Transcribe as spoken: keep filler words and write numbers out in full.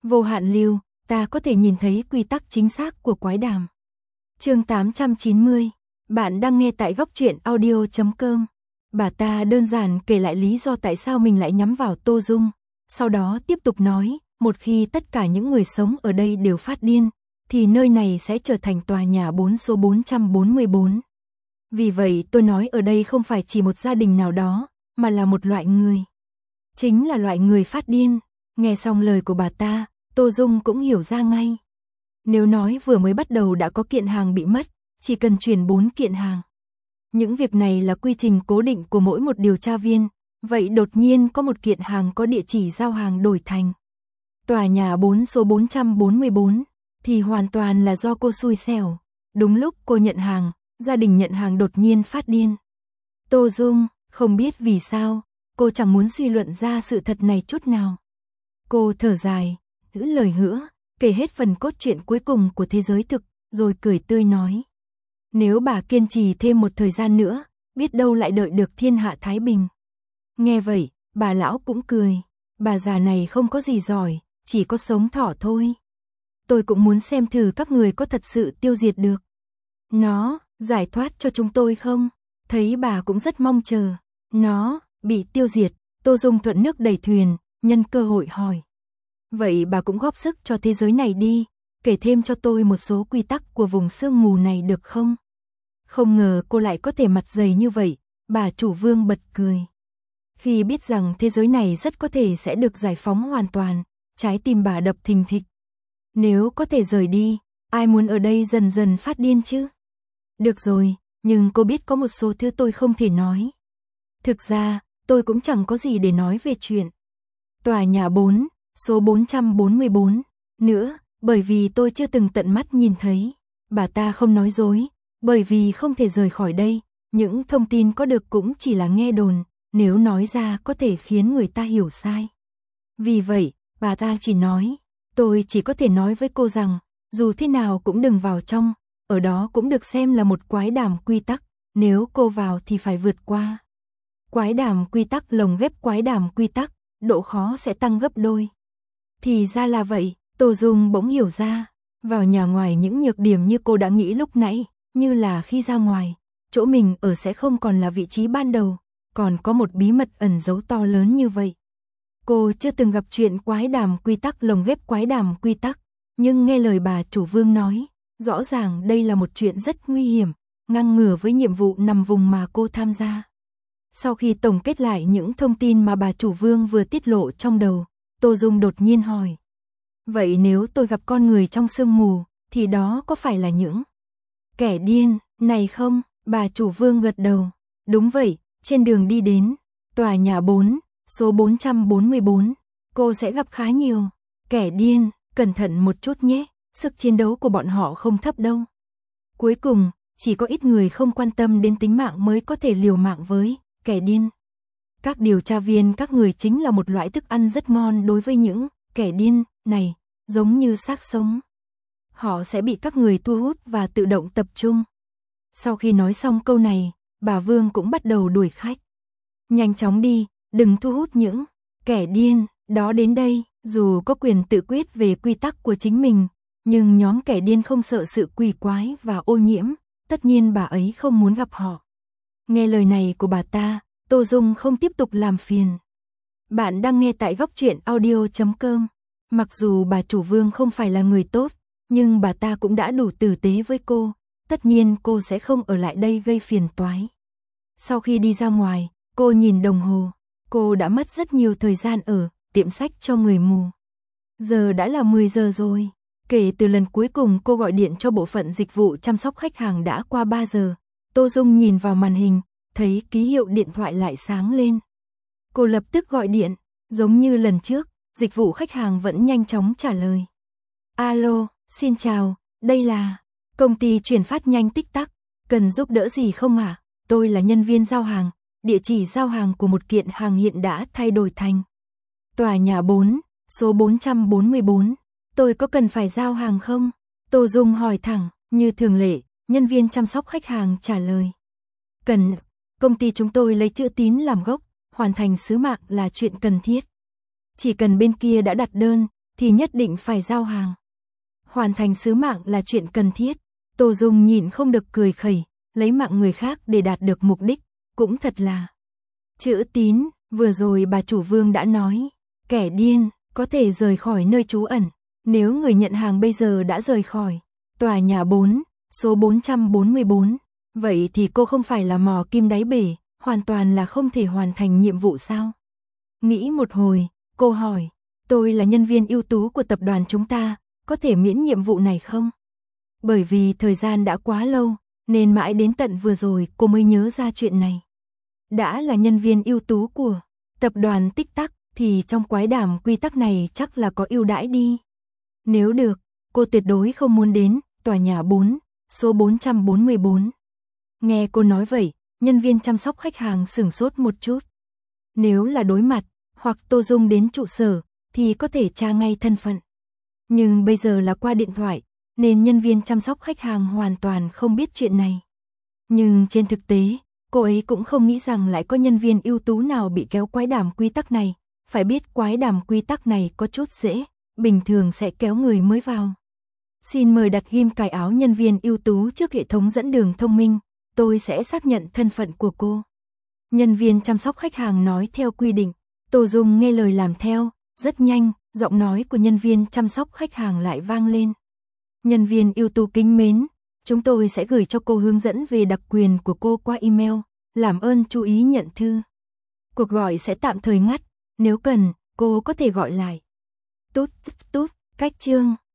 Vô hạn lưu, ta có thể nhìn thấy quy tắc chính xác của quái đàm. Chương tám trăm chín mươi, bạn đang nghe tại góc truyện audio chấm com. Bà ta đơn giản kể lại lý do tại sao mình lại nhắm vào Tô Dung, sau đó tiếp tục nói, một khi tất cả những người sống ở đây đều phát điên, thì nơi này sẽ trở thành tòa nhà bốn số bốn trăm bốn mươi bốn. Vì vậy tôi nói ở đây không phải chỉ một gia đình nào đó, mà là một loại người. Chính là loại người phát điên. Nghe xong lời của bà ta, Tô Dung cũng hiểu ra ngay. Nếu nói vừa mới bắt đầu đã có kiện hàng bị mất, chỉ cần chuyển bốn kiện hàng. Những việc này là quy trình cố định của mỗi một điều tra viên, vậy đột nhiên có một kiện hàng có địa chỉ giao hàng đổi thành tòa nhà bốn số bốn trăm bốn mươi bốn, thì hoàn toàn là do cô xui xẻo. Đúng lúc cô nhận hàng, gia đình nhận hàng đột nhiên phát điên. Tô Dung, không biết vì sao, cô chẳng muốn suy luận ra sự thật này chút nào. Cô thở dài, hữ lời hữa, kể hết phần cốt truyện cuối cùng của thế giới thực, rồi cười tươi nói. Nếu bà kiên trì thêm một thời gian nữa, biết đâu lại đợi được thiên hạ thái bình. Nghe vậy, bà lão cũng cười, bà già này không có gì giỏi, chỉ có sống thỏ thôi. Tôi cũng muốn xem thử các người có thật sự tiêu diệt được nó, giải thoát cho chúng tôi không? Thấy bà cũng rất mong chờ. Nó bị tiêu diệt, Tô Dung thuận nước đẩy thuyền, nhân cơ hội hỏi. Vậy bà cũng góp sức cho thế giới này đi, kể thêm cho tôi một số quy tắc của vùng sương mù này được không? Không ngờ cô lại có thể mặt dày như vậy, bà chủ vương bật cười. Khi biết rằng thế giới này rất có thể sẽ được giải phóng hoàn toàn, trái tim bà đập thình thịch. Nếu có thể rời đi, ai muốn ở đây dần dần phát điên chứ? Được rồi, nhưng cô biết có một số thứ tôi không thể nói. Thực ra, tôi cũng chẳng có gì để nói về chuyện tòa nhà bốn, số bốn trăm bốn mươi bốn, nữa, bởi vì tôi chưa từng tận mắt nhìn thấy. Bà ta không nói dối, bởi vì không thể rời khỏi đây, những thông tin có được cũng chỉ là nghe đồn, nếu nói ra có thể khiến người ta hiểu sai. Vì vậy, bà ta chỉ nói, tôi chỉ có thể nói với cô rằng, dù thế nào cũng đừng vào trong, ở đó cũng được xem là một quái đàm quy tắc, nếu cô vào thì phải vượt qua. Quái đàm quy tắc lồng ghép quái đàm quy tắc, độ khó sẽ tăng gấp đôi. Thì ra là vậy, Tô Dung bỗng hiểu ra, vào nhà ngoài những nhược điểm như cô đã nghĩ lúc nãy, như là khi ra ngoài, chỗ mình ở sẽ không còn là vị trí ban đầu, còn có một bí mật ẩn giấu to lớn như vậy. Cô chưa từng gặp chuyện quái đàm quy tắc lồng ghép quái đàm quy tắc, nhưng nghe lời bà chủ vương nói, rõ ràng đây là một chuyện rất nguy hiểm, ngang ngửa với nhiệm vụ nằm vùng mà cô tham gia. Sau khi tổng kết lại những thông tin mà bà chủ vương vừa tiết lộ trong đầu, Tô Dung đột nhiên hỏi. Vậy nếu tôi gặp con người trong sương mù, thì đó có phải là những kẻ điên này không? Bà chủ vương gật đầu. Đúng vậy, trên đường đi đến tòa nhà bốn, số bốn trăm bốn mươi bốn, cô sẽ gặp khá nhiều kẻ điên, cẩn thận một chút nhé, sức chiến đấu của bọn họ không thấp đâu. Cuối cùng, chỉ có ít người không quan tâm đến tính mạng mới có thể liều mạng với kẻ điên. Các điều tra viên các người chính là một loại thức ăn rất ngon đối với những kẻ điên này, giống như xác sống. Họ sẽ bị các người thu hút và tự động tập trung. Sau khi nói xong câu này, bà Vương cũng bắt đầu đuổi khách. Nhanh chóng đi, đừng thu hút những kẻ điên đó đến đây, dù có quyền tự quyết về quy tắc của chính mình, nhưng nhóm kẻ điên không sợ sự quỷ quái và ô nhiễm, tất nhiên bà ấy không muốn gặp họ. Nghe lời này của bà ta, Tô Dung không tiếp tục làm phiền. Bạn đang nghe tại góc truyện audio chấm com. Mặc dù bà chủ vương không phải là người tốt, nhưng bà ta cũng đã đủ tử tế với cô, tất nhiên cô sẽ không ở lại đây gây phiền toái. Sau khi đi ra ngoài, cô nhìn đồng hồ, cô đã mất rất nhiều thời gian ở tiệm sách cho người mù. Giờ đã là mười giờ rồi, kể từ lần cuối cùng cô gọi điện cho bộ phận dịch vụ chăm sóc khách hàng đã qua ba giờ. Tô Dung nhìn vào màn hình, thấy ký hiệu điện thoại lại sáng lên. Cô lập tức gọi điện, giống như lần trước, dịch vụ khách hàng vẫn nhanh chóng trả lời. Alo, xin chào, đây là công ty chuyển phát nhanh Tích Tắc, cần giúp đỡ gì không ạ? À? Tôi là nhân viên giao hàng, địa chỉ giao hàng của một kiện hàng hiện đã thay đổi thành tòa nhà bốn, số bốn trăm bốn mươi bốn. Tôi có cần phải giao hàng không? Tô Dung hỏi thẳng, như thường lệ, nhân viên chăm sóc khách hàng trả lời. Cần, công ty chúng tôi lấy chữ tín làm gốc, hoàn thành sứ mạng là chuyện cần thiết. Chỉ cần bên kia đã đặt đơn, thì nhất định phải giao hàng. Hoàn thành sứ mạng là chuyện cần thiết. Tô Dung nhịn không được cười khẩy, lấy mạng người khác để đạt được mục đích, cũng thật là chữ tín. Vừa rồi bà chủ Vương đã nói, kẻ điên có thể rời khỏi nơi trú ẩn. Nếu người nhận hàng bây giờ đã rời khỏi tòa nhà bốn, số bốn trăm bốn mươi bốn, vậy thì cô không phải là mò kim đáy bể, hoàn toàn là không thể hoàn thành nhiệm vụ sao? Nghĩ một hồi, cô hỏi, tôi là nhân viên ưu tú của tập đoàn chúng ta, có thể miễn nhiệm vụ này không? Bởi vì thời gian đã quá lâu, nên mãi đến tận vừa rồi cô mới nhớ ra chuyện này. Đã là nhân viên ưu tú của tập đoàn Tích Tắc, thì trong quái đàm quy tắc này chắc là có ưu đãi đi. Nếu được, cô tuyệt đối không muốn đến tòa nhà bốn, số bốn trăm bốn mươi bốn. Nghe cô nói vậy, nhân viên chăm sóc khách hàng sửng sốt một chút. Nếu là đối mặt, hoặc Tô Dung đến trụ sở, thì có thể tra ngay thân phận. Nhưng bây giờ là qua điện thoại, nên nhân viên chăm sóc khách hàng hoàn toàn không biết chuyện này. Nhưng trên thực tế, cô ấy cũng không nghĩ rằng lại có nhân viên ưu tú nào bị kéo quái đàm quy tắc này. Phải biết quái đàm quy tắc này có chút dễ, bình thường sẽ kéo người mới vào. Xin mời đặt ghim cài áo nhân viên ưu tú trước hệ thống dẫn đường thông minh, tôi sẽ xác nhận thân phận của cô. Nhân viên chăm sóc khách hàng nói theo quy định, Tô Dung nghe lời làm theo, rất nhanh, giọng nói của nhân viên chăm sóc khách hàng lại vang lên. Nhân viên ưu tú kính mến, chúng tôi sẽ gửi cho cô hướng dẫn về đặc quyền của cô qua email, làm ơn chú ý nhận thư. Cuộc gọi sẽ tạm thời ngắt, nếu cần, cô có thể gọi lại. Tút tút, cách chương